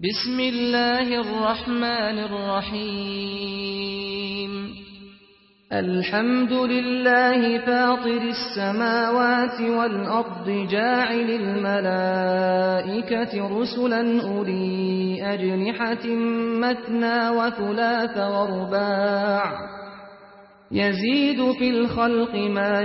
بسم الله الرحمن الرحيم الحمد لله فاطر السماوات والأرض جاعل الملائكة رسلا أولي أجنحة مثنى وثلاث ورباع يزيد في الخلق ما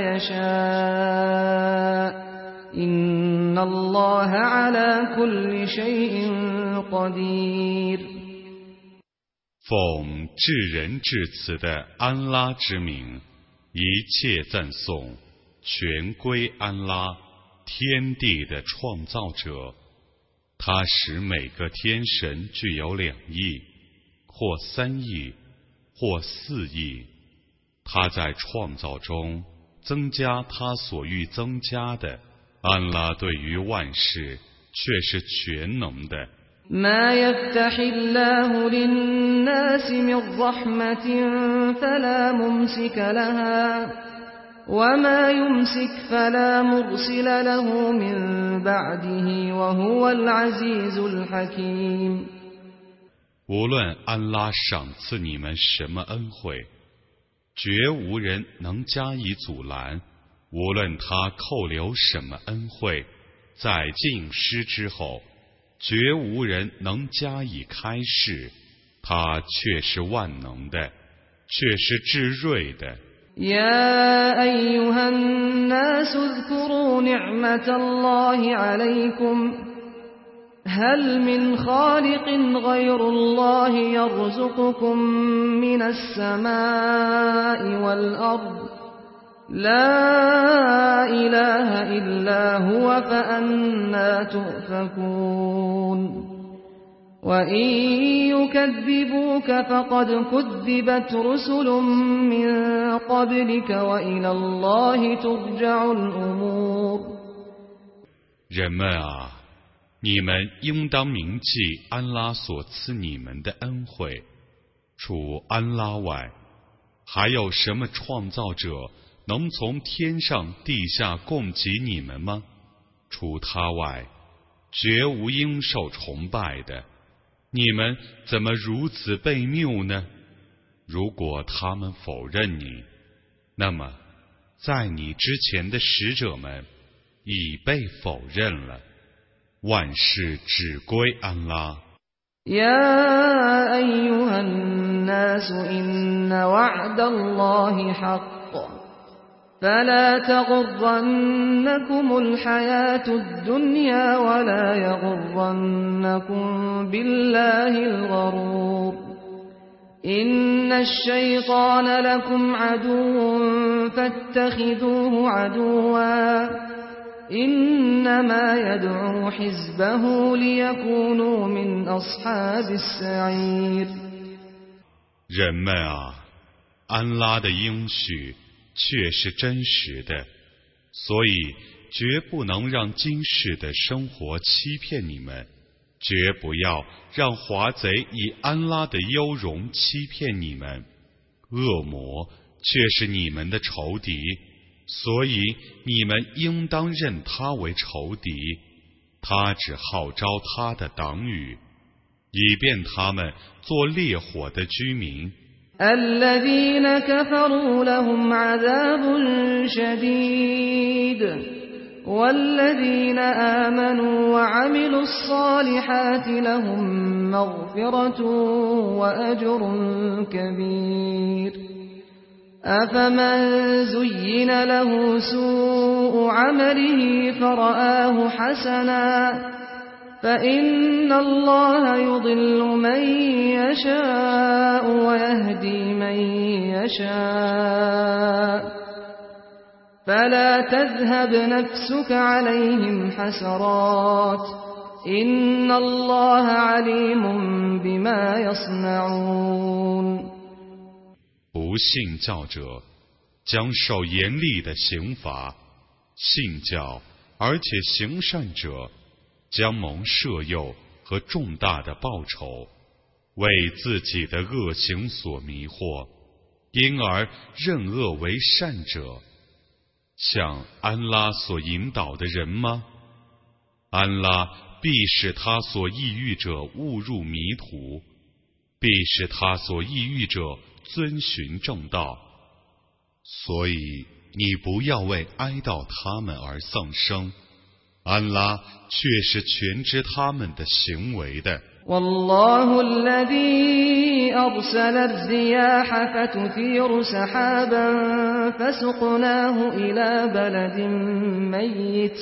يشاء إن الله على كل شيء قدير 奉至仁至慈的安拉之名，一切赞颂全归安拉，天地的创造者。他使每个天神具有2翼，或3翼，或4翼。他在创造中增加他所欲增加的。安拉对于万事却是全能的。 ما يفتح الله للناس من رحمة فلا ممسك لها وما يمسك فلا مرسل له من بعده وهو العزيز الحكيم 无论安拉赏赐你们什么恩惠，绝无人能加以阻拦；无论他扣留什么恩惠，在尽失之后，绝无人能加以开示，他却是万能的，却是至睿的。 يا أيها الناس اذكروا نعمة الله عليكم هل من خالق غير الله يرزقكم من السماء والأرض لا إله إلا هو فأنى تؤفكون وإن يكذبوك فقد كذبت رسل من قبلك وإلى الله ترجع الأمور 人们啊，你们应当铭记安拉所赐你们的恩惠。除安拉外，还有什么创造者能从天上地下供给你们吗？除他外，绝无应受崇拜的。你们怎么如此悖谬呢？如果他们否认你，那么在你之前的使者们已被否认了。万事只归安拉。 يا أيها الناس إن وعد الله حق فلا تغرنكم الحياة الدنيا ولا يغرنكم بالله الغرور إن الشيطان لكم عدو فاتخذوه عدوا إنما يدعو حزبه ليكونوا من أصحاب السعير 人们啊，安拉的应许却是真实的，所以绝不能让今世的生活欺骗你们，绝不要让华贼以安拉的优容欺骗你们。恶魔却是你们的仇敌，所以你们应当认他为仇敌。他只号召他的党羽，以便他们做烈火的居民。 الذين كفروا لهم عذاب شديد والذين آمنوا وعملوا الصالحات لهم مغفرة وأجر كبير أفمن زين له سوء عمله فرآه حسنا فإن الله يضل من يشاء ويهدي من يشاء فلا تذهب نفسك عليهم حسرات إن الله عليم بما يصنعون 不信教者将受严厉的刑罚，信教而且行善者将蒙赦宥和重大的报酬，为自己的恶行所迷惑，因而认恶为善者，像安拉所引导的人吗？安拉必使他所抑郁者误入迷途，必使他所抑郁者遵循正道。所以你不要为哀悼他们而丧生，安拉却是全知他们的行为的。 والله الذي أرسل الرياح فتثير سحابا فسقناه إلى بلد ميت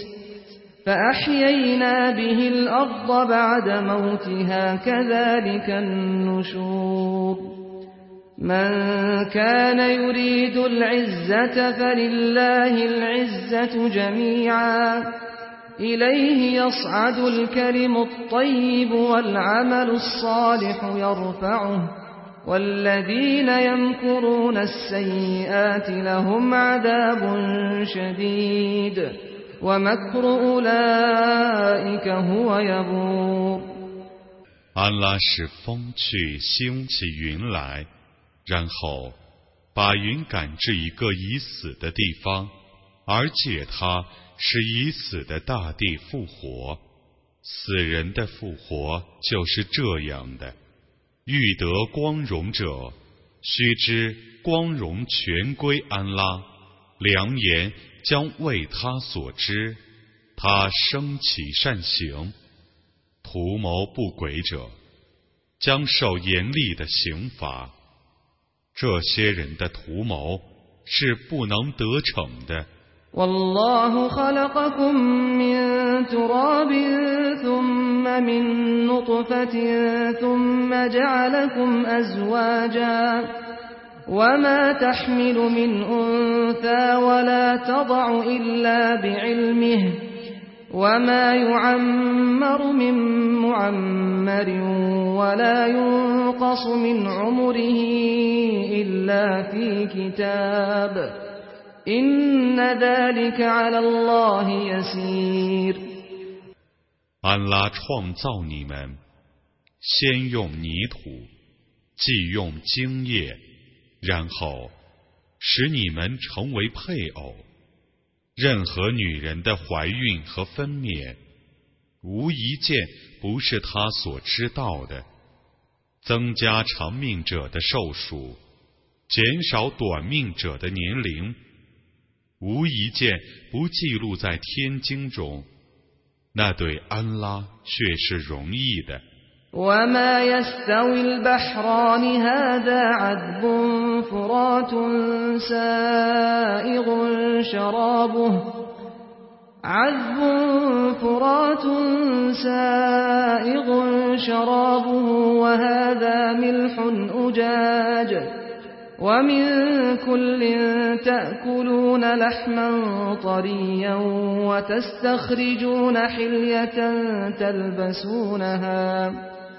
فأحيينا به الأرض بعد موتها كذلك النشور من كان يريد العزة فلله العزة جميعا إليه يصعد الكلم الطيب والعمل الصالح يرفعه والذين يمكرون السيئات لهم عذاب شديد ومكر أولئك هو يبور。 安拉使风去兴起云来，然后把云赶至一个已死的地方，而借它使已死的大地复活。死人的复活就是这样的。欲得光荣者，须知光荣全归安拉，良言将为他所知，他升起善行。图谋不轨者将受严厉的刑罚。这些人的图谋是不能得逞的。 والله خلقكم من تراب ثم من نطفة ثم جعلكم أزواجا وما تحمل من أنثى ولا تضع إلا بعلمه وما يعمر من معمر ولا ينقص من عمره إلا في كتاب إن ذلك على الله يسير。 安拉创造你们，先用泥土，继用精液，然后使你们成为配偶。任何女人的怀孕和分娩，无一件不是他所知道的。增加长命者的寿数，减少短命者的年龄，无一件不记录在天经中，那对安拉却是容易的。 وما يستوي البحران هذا عذب فرات سائغ شرابه وهذا ملح أجاج ومن كل تأكلون لحما طريا وتستخرجون حلية تلبسونها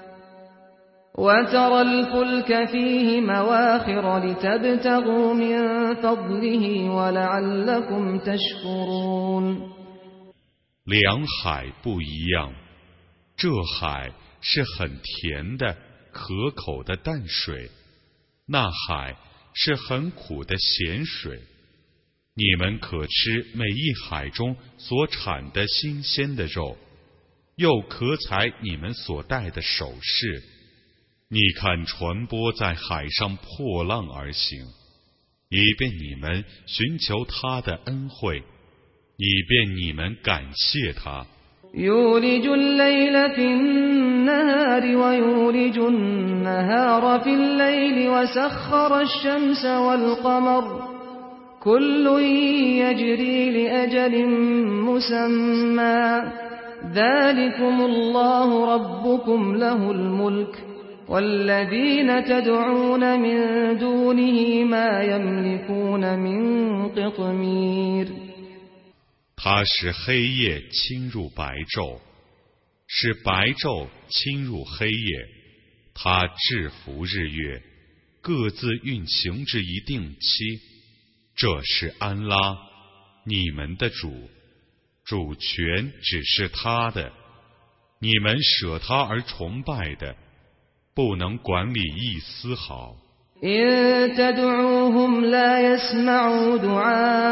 وترى الفلك فيه مواخر لتبتغوا من فضله ولعلكم تشكرون。 两海不一样，这海是很甜的、可口的淡水，那海是很苦的咸水。你们可吃每一海中所产的新鲜的肉，又可采你们所戴的首饰。你看船舶在海上破浪而行，以便你们寻求他的恩惠，以便你们感谢他。 يولج الليل في النهار ويولج النهار في الليل وسخر الشمس والقمر كل يجري لأجل مسمى ذلكم الله ربكم له الملك والذين تدعون من دونه ما يملكون من قطمير。 他使黑夜侵入白昼，使白昼侵入黑夜，他制服日月，各自运行至一定期。这是安拉，你们的主，主权只是他的，你们舍他而崇拜的，不能管理一丝毫。 إن تدعوهم لا يسمعوا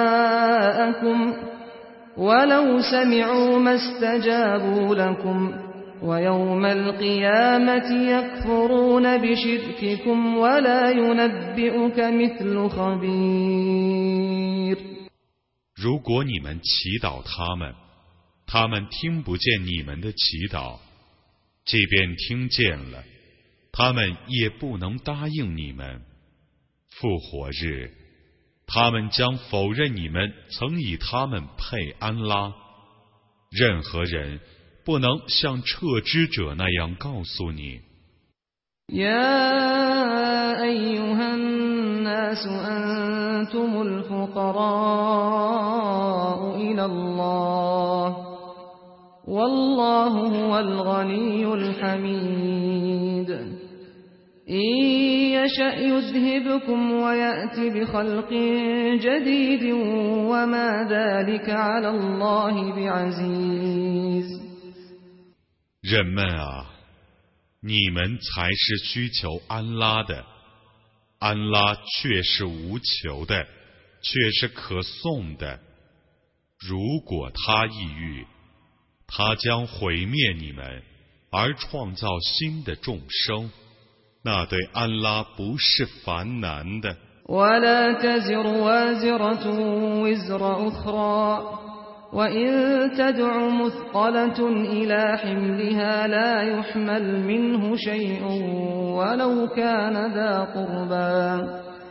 دعاءكم ولو سمعوا ما استجابوا لكم ويوم القيامة يكفرون بشرككم ولا ينبئك مثل خبير。 如果你们祈祷他们，他们听不见你们的祈祷，即便听见了，他们也不能答应你们。复活日，他们将否认你们曾以他们配安拉。任何人不能像撤之者那样告诉你。 يا أيها الناس أنتم الفقراء إلى الله والله هو الغني الحميد إن يشأ يذهبكم ويأت بخلق جديد وما ذلك على الله بعزيز。 人们啊，你们才是需求安拉的，安拉却是无求的，却是可颂的。如果他意欲，他将毁灭你们，而创造新的众生，那对安拉不是烦难的。 ولا تزر وازرة وزر أخرى وإن تدع مثقلة إلى حملها لا يحمل منه شيء ولو كان ذا قربى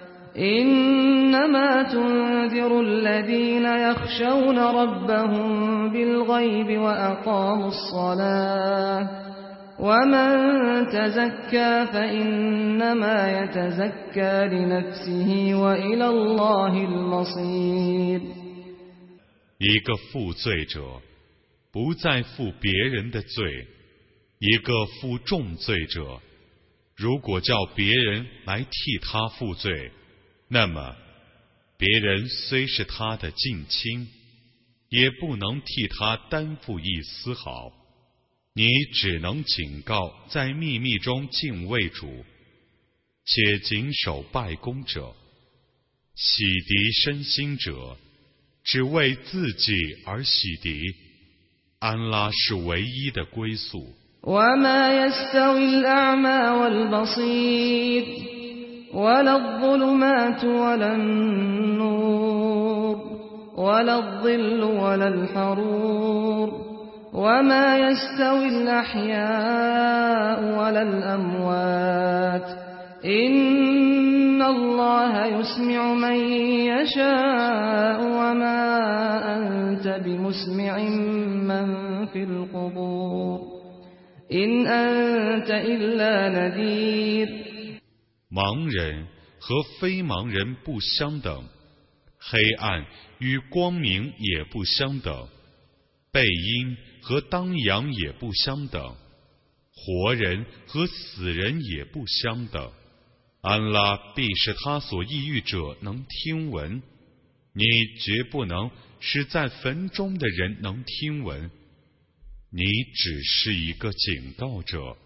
إنما تنذر الذين يخشون ربهم بالغيب وأقاموا الصلاة ومن تزكى فإنما يتزكى لنفسه وإلى الله المصير。 一个负罪者不再负别人的罪，一个负重罪者，如果叫别人来替他负罪，那么别人虽是他的近亲，也不能替他担负一丝毫。你只能警告在秘密中敬畏主，且谨守拜功者，洗涤身心者，只为自己而洗涤。安拉是唯一的归宿。 وما يستوي الأعمى والبصير ولا الظلمات ولا النور ولا الظل ولا الحرور وما يستوي الأحياء ولا الأموات إن الله يسمع من يشاء وما أنت بمسمع من في القبور إن أنت إلا نذير。 盲人和非盲人不相等，黑暗与光明也不相等，背阴和当阳也不相等，活人和死人也不相等。安拉必使他所抑郁者能听闻，你绝不能使在坟中的人能听闻，你只是一个警告者。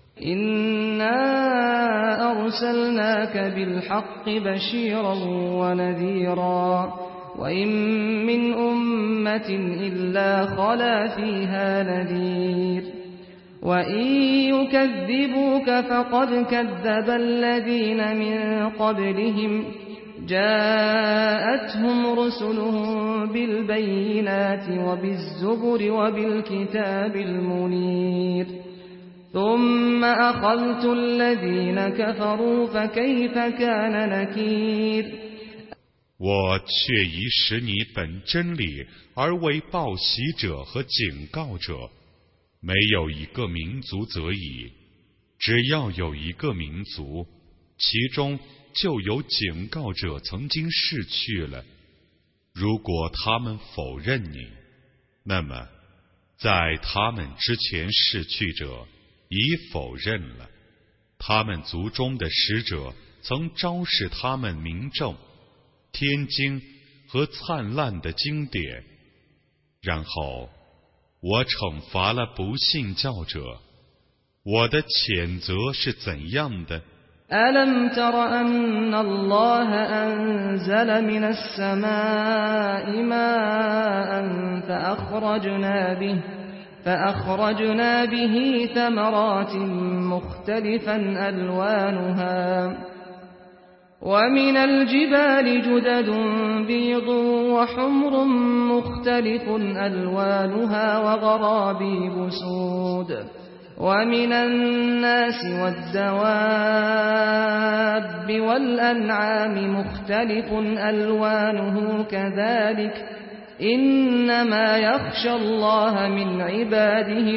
إنا أرسلناك بالحق بشيرا ونذيرا وإن من أمة إلا خلا فيها نذير وإن يكذبوك فقد كذب الذين من قبلهم جاءتهم رسلهم بالبينات وبالزبر وبالكتاب المنير ثم أخذت الذين كفروا فكيف كان نكير。 我却已使你本真理而为报喜者和警告者，没有一个民族则已，只要有一个民族，其中就有警告者曾经逝去了。如果他们否认你，那么在他们之前逝去者已否认了，他们族中的使者曾昭示他们明证、天经和灿烂的经典，然后我惩罚了不信教者，我的谴责是怎样的 ألم تر أن الله أنزل من السماء ماء فأخرجنا به ثمرات مختلفا ألوانها ومن الجبال جدد بيض وحمر مختلف ألوانها وغرابيب سود ومن الناس والدواب والأنعام مختلف ألوانه كذلك إنما يخشى الله من عباده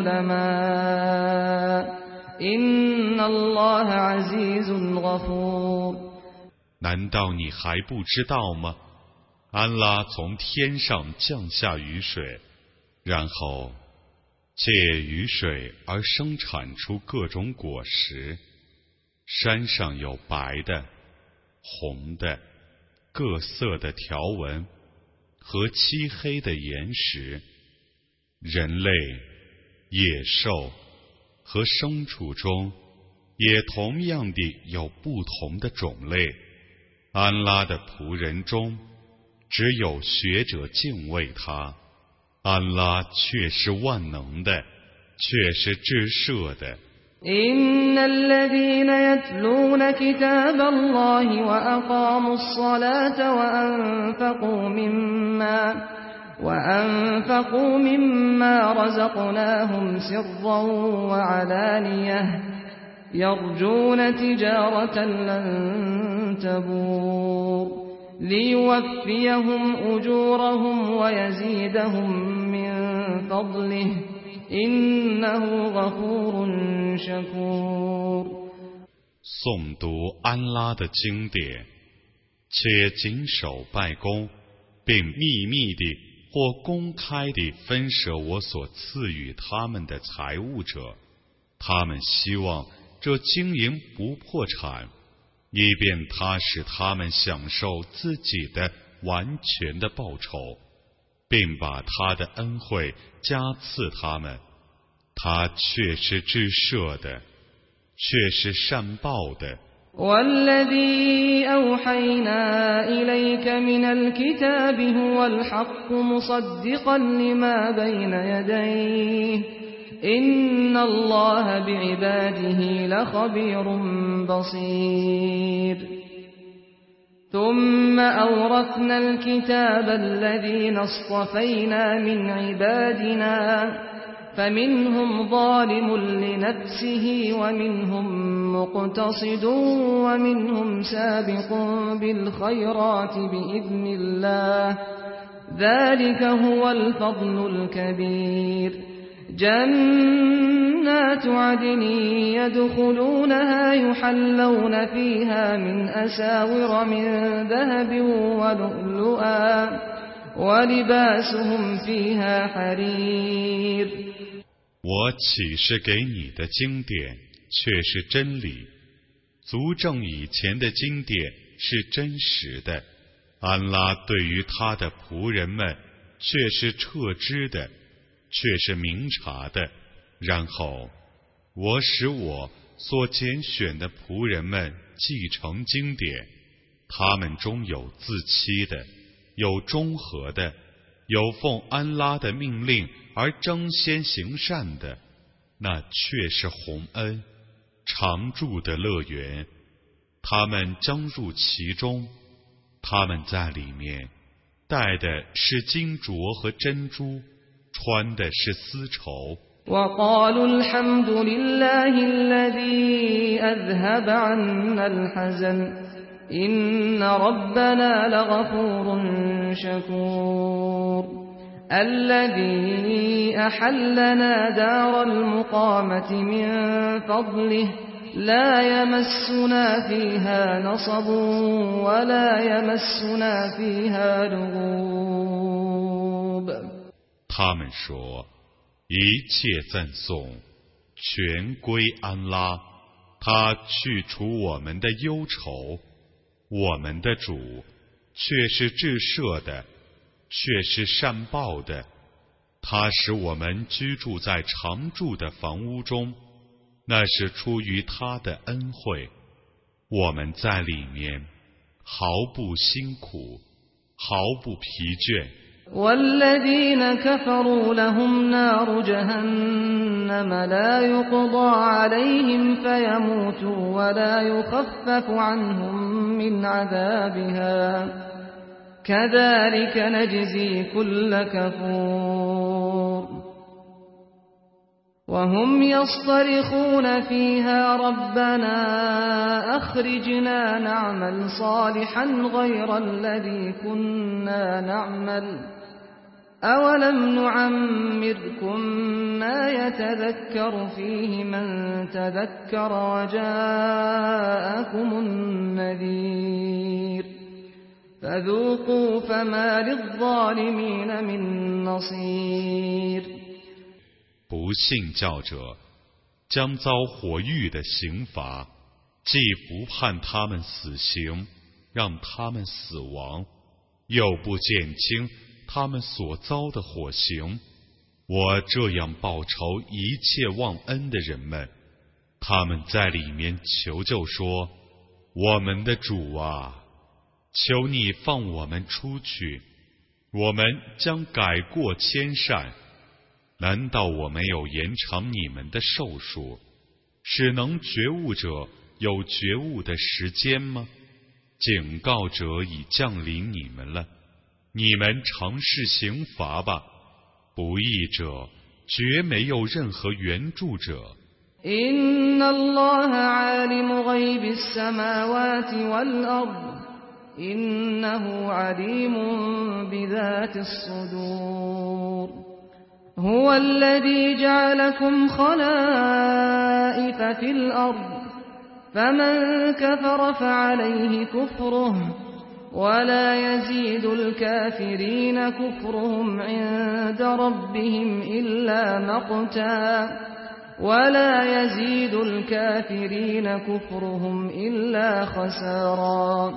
العلماء إن الله عزيز غفور。 难道你还不知道吗？安拉从天上降下雨水，然后借雨水而生产出各种果实。山上有白的、红的、各色的条纹和漆黑的岩石。人类、野兽和牲畜中也同样地有不同的种类。安拉的仆人中只有学者敬畏他，安拉却是万能的，却是至赦的。 إن الذين يتلون كتاب الله وأقاموا الصلاة وأنفقوا مما رزقناهم سرا وعلانية يرجون تجارة لن تبور ليوفيهم أجورهم ويزيدهم من فضله إنه غفور شكور。 诵读安拉的经典，且谨守拜功，并秘密地或公开地分舍我所赐予他们的财物者，他们希望这经营不破产，以便他使他们享受自己的完全的报酬，并把他的恩惠加赐他们。他却是至赦的，却是善报的。 والذي أوحينا إليك من الكتاب هو الحق مصدقا لما بين يديه إن الله بعباده لخبير بصير ثم أورثنا الكتاب الذين اصطفينا من عبادنا فمنهم ظالم لنفسه ومنهم مقتصد ومنهم سابق بالخيرات بإذن الله ذلك هو الفضل الكبير جنات عدن يدخلونها يحلون فيها من أساور من ذهب ولؤلؤا ولباسهم فيها حرير。 我启示给你的经典却是真理，足证以前的经典是真实的。安拉对于他的仆人们却是彻知的，却是明察的。然后我使我所拣选的仆人们继承经典，他们中有自欺的，有中和的，有奉安拉的命令而争先行善的，那却是洪恩常住的乐园，他们将入其中，他们在里面戴的是金镯和珍珠，穿的是丝绸。 وقالوا الحمد لله الذي أذهب عنا الحزن إن ربنا لغفور شكور الذي أحلنا دار المقامة من فضله لا يمسنا فيها نصب ولا يمسنا فيها لغوب。 他们说，一切赞颂全归安拉，他去除我们的忧愁，我们的主却是至赦的，却是善报的。他使我们居住在常住的房屋中，那是出于他的恩惠，我们在里面毫不辛苦，毫不疲倦， والذين كفروا لهم نار جهنم لا يقضى عليهم فيموتوا ولا يخفف عنهم من عذابها كذلك نجزي كل كفور وهم يصطرخون فيها ربنا أخرجنا نعمل صالحا غير الذي كنا نعمل أولم نعمركم ما يتذكر فيه من تذكر وجاءكم النذير فذوقوا فما للظالمين من نصير 不信教者将遭火狱的刑罚，既不判他们死刑，让他们死亡，又不减轻他们所遭的火刑。我这样报仇一切忘恩的人们，他们在里面求救说：我们的主啊，求你放我们出去，我们将改过迁善。难道我没有延长你们的寿数，使能觉悟者有觉悟的时间吗？警告者已降临你们了，你们尝试刑罚吧。不义者绝没有任何援助者。 إن الله عالم غيب السماوات والأرض إنه عليم بذات الصدور هو الذي جعلكم خلائف في الأرض فمن كفر فعليه كفره ولا يزيد الكافرين كفرهم عند ربهم إلا مقتا ولا يزيد الكافرين كفرهم إلا خسارا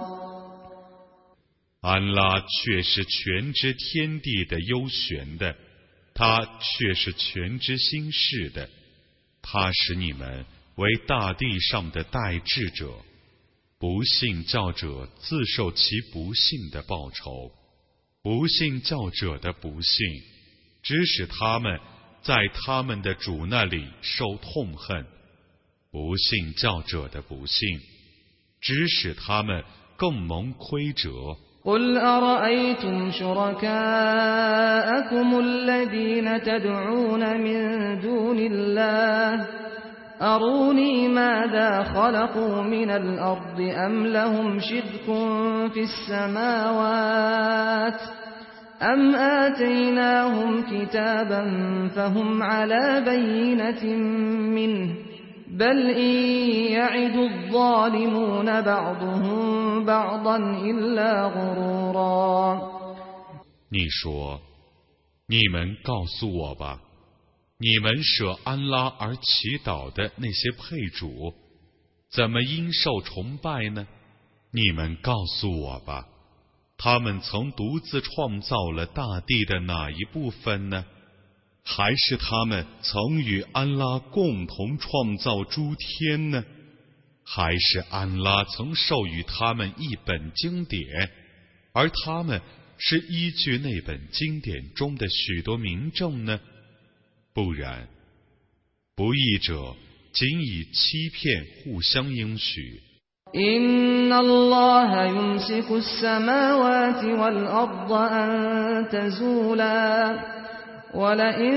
安拉却是全知天地的幽玄的，他却是全知心事的，他使你们为大地上的代治者。不信教者自受其不信的报酬，不信教者的不信，只使他们在他们的主那里受痛恨；不信教者的不信，只使他们更蒙亏折。 قل أرأيتم شركاءكم الذين تدعون من دون الله أروني ماذا خلقوا من الأرض أم لهم شرك في السماوات أم آتيناهم كتابا فهم على بينة منه بل إن يعد الظالمون بعضهم بعضا إلا غرورا 你说，你们告诉我吧，你们舍安拉而祈祷的那些配主，怎么因受崇拜呢？你们告诉我吧，他们曾独自创造了大地的哪一部分呢？还是他们曾与安拉共同创造诸天呢？还是安拉曾授予他们一本经典，而他们是依据那本经典中的许多明证呢？不然，不义者仅以欺骗互相应许。 إن الله يمسك السماوات والأرض أن تزولا ولئن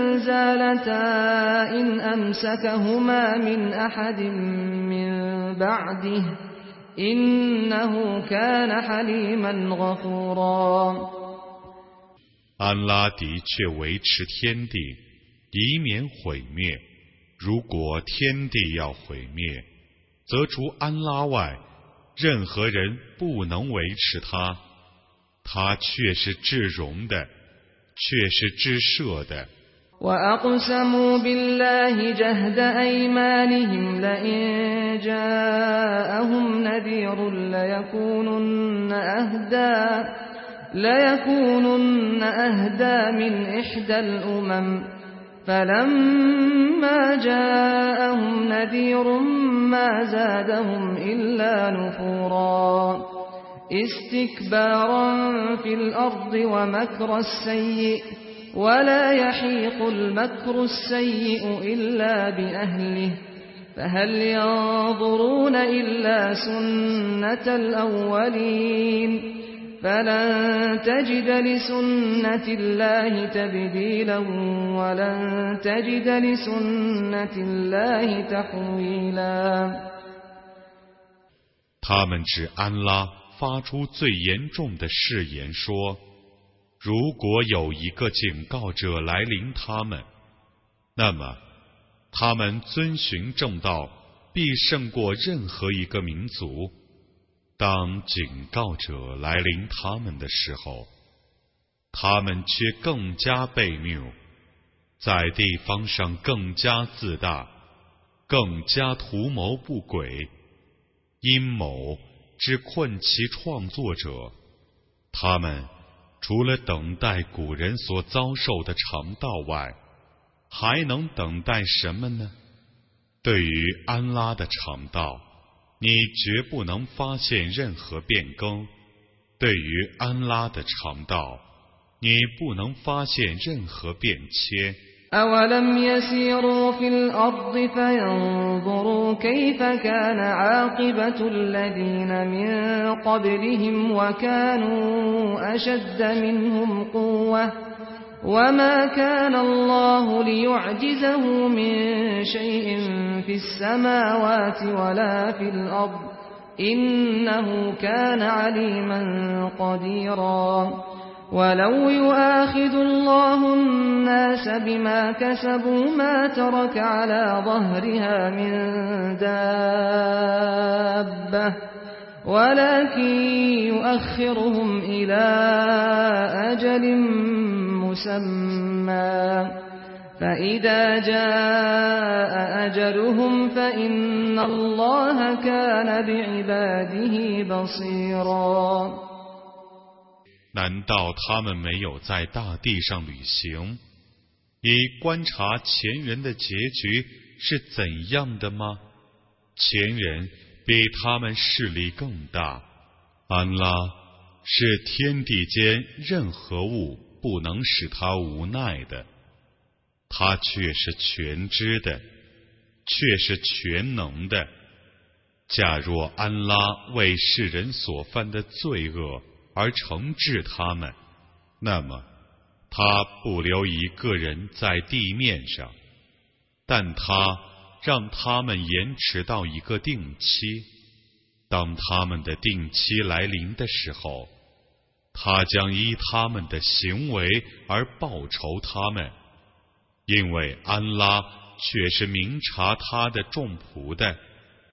زالتا إن أمسكهما من أحد من بعده إنه كان حليما غفورا 安拉的确维持天地，以免毁灭。如果天地要毁灭，则除安拉外，任何人不能维持它。他却是至容的，却是至赦的。 وأقسموا بالله جهد أيمانهم لئن جاءهم نذير ليكونن أهدى من إحدى الأمم فلما جاءهم نذير ما زادهم إلا نفورا استكبارا في الأرض ومكر السيء ولا يحيق المكر السيء إلا بأهله فهل ينظرون إلا سنة الأولين فلن تجد لسنة الله تبديلا ولن تجد لسنة الله تحويلا 他们指安拉发出最严重的誓言说，如果有一个警告者来临他们，那么他们遵循正道必胜过任何一个民族。当警告者来临他们的时候，他们却更加悖谬，在地方上更加自大，更加图谋不轨，阴谋之困其创作者。他们除了等待古人所遭受的肠道外，还能等待什么呢？对于安拉的肠道，你绝不能发现任何变更；对于安拉的肠道，你不能发现任何变迁。 أولم يسيروا في الأرض فينظروا كيف كان عاقبة الذين من قبلهم وكانوا أشد منهم قوة وما كان الله ليعجزه من شيء في السماوات ولا في الأرض إنه كان عليما قديرا ولو يؤاخذ الله الناس بما كسبوا ما ترك على ظهرها من دابة ولكن يؤخرهم إلى أجل مسمى فإذا جاء أجلهم فإن الله كان بعباده بصيرا 难道他们没有在大地上旅行，以观察前人的结局是怎样的吗？前人比他们势力更大，安拉是天地间任何物不能使他无奈的，他却是全知的，却是全能的。假若安拉为世人所犯的罪恶而惩治他们，那么他不留一个人在地面上，但他让他们延迟到一个定期。当他们的定期来临的时候，他将依他们的行为而报酬他们，因为安拉却是明察他的众仆的。